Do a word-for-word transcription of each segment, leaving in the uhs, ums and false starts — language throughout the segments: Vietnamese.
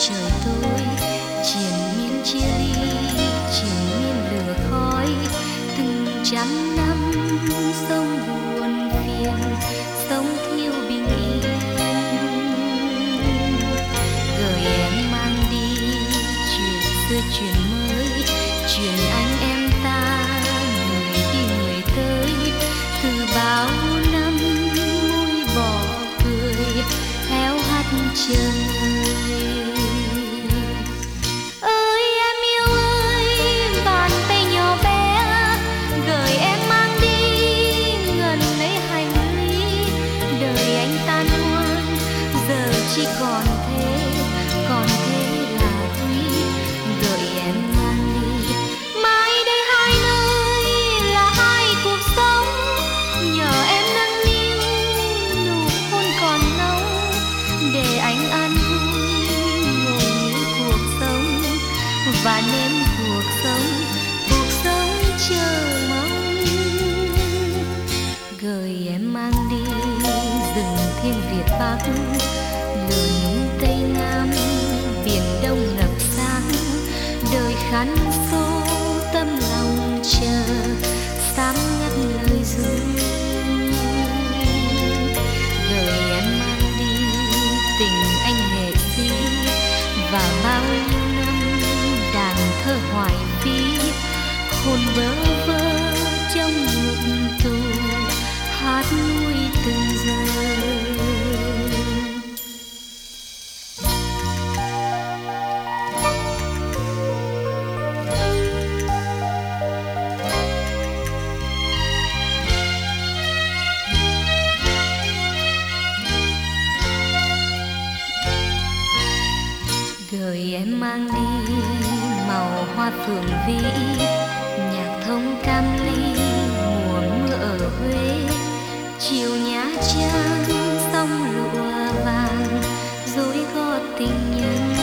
trời tối, triền miên chia ly, triền miên lửa khói, từng trăm năm sống buồn phiền, sống thiếu bình yên. Gửi em mang đi chuyện xưa chuyện mới, chuyện anh em ta người đi người tới, từ bao năm môi bỏ cười héo hắt trời. Ơi em yêu ơi, bàn tay nhỏ bé gửi em mang đi ngần ấy hành lý. Đời anh tan hoang giờ chỉ còn thế, còn thế là quý. Gửi em mang đi mãi đây hai nơi là hai cuộc sống, nhờ em nâng niu nụ hôn còn nóng, để anh an vui ngồi níu cuộc sống và nếm cuộc sống, cuộc sống chờ mong. Gửi em mang đi rừng thiên Việt Bắc, lớn Tây Nam, biển Đông ngập sáng. Đời khăn xô tâm lòng chờ, sám ngắt lời ru. Gửi em mang đi tình anh nghệ sĩ, và bao nhiêu năm đàn thơ hoài phí, hồn vơ vơ trong ngục tù, hát nuôi từng giờ. Gửi em mang đi màu hoa phượng vĩ, nhạc thông cam ly mùa mưa ở Huế. Chiều Nha Trang sông lụa vàng dối gót tình nhân.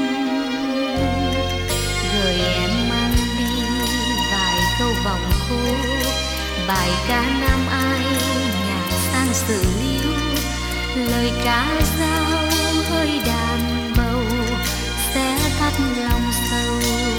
Gửi em mang đi vài câu vòng khô, bài ca nam ai nhạc sang sử liêu, lời ca dao hơi đàn bầu sẽ thắt lòng sâu.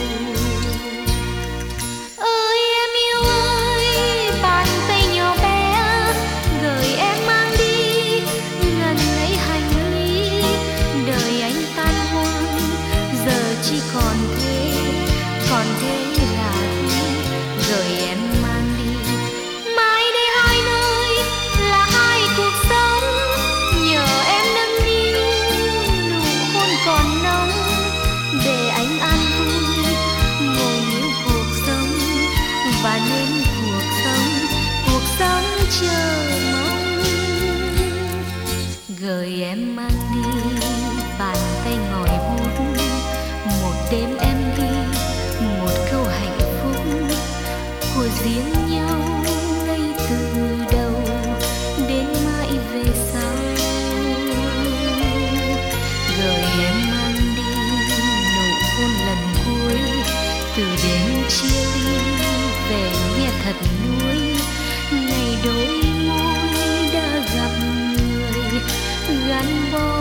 Ơi em yêu ơi, bàn tay nhỏ bé gửi em mang đi ngần ấy hành lý. Đời anh tan hoang giờ chỉ còn thế, còn thế là quý. Gửi em mang đi mãi đây hai nơi là hai cuộc sống, nhờ em nâng niu nụ hôn còn nóng, để anh an vui ngồi níu cuộc sống và nếm cuộc sống, cuộc sống chờ mong. Gửi em mang đi bàn tay ngòi bút, một đêm em ghi một câu hạnh phúc của riêng nhau ngay từ đầu đến mãi về sau. Gửi em mang đi nụ hôn lần cuối, từ đêm chia ly về nghe thật nuối. Ngày đôi môi đã gặp người gắn bó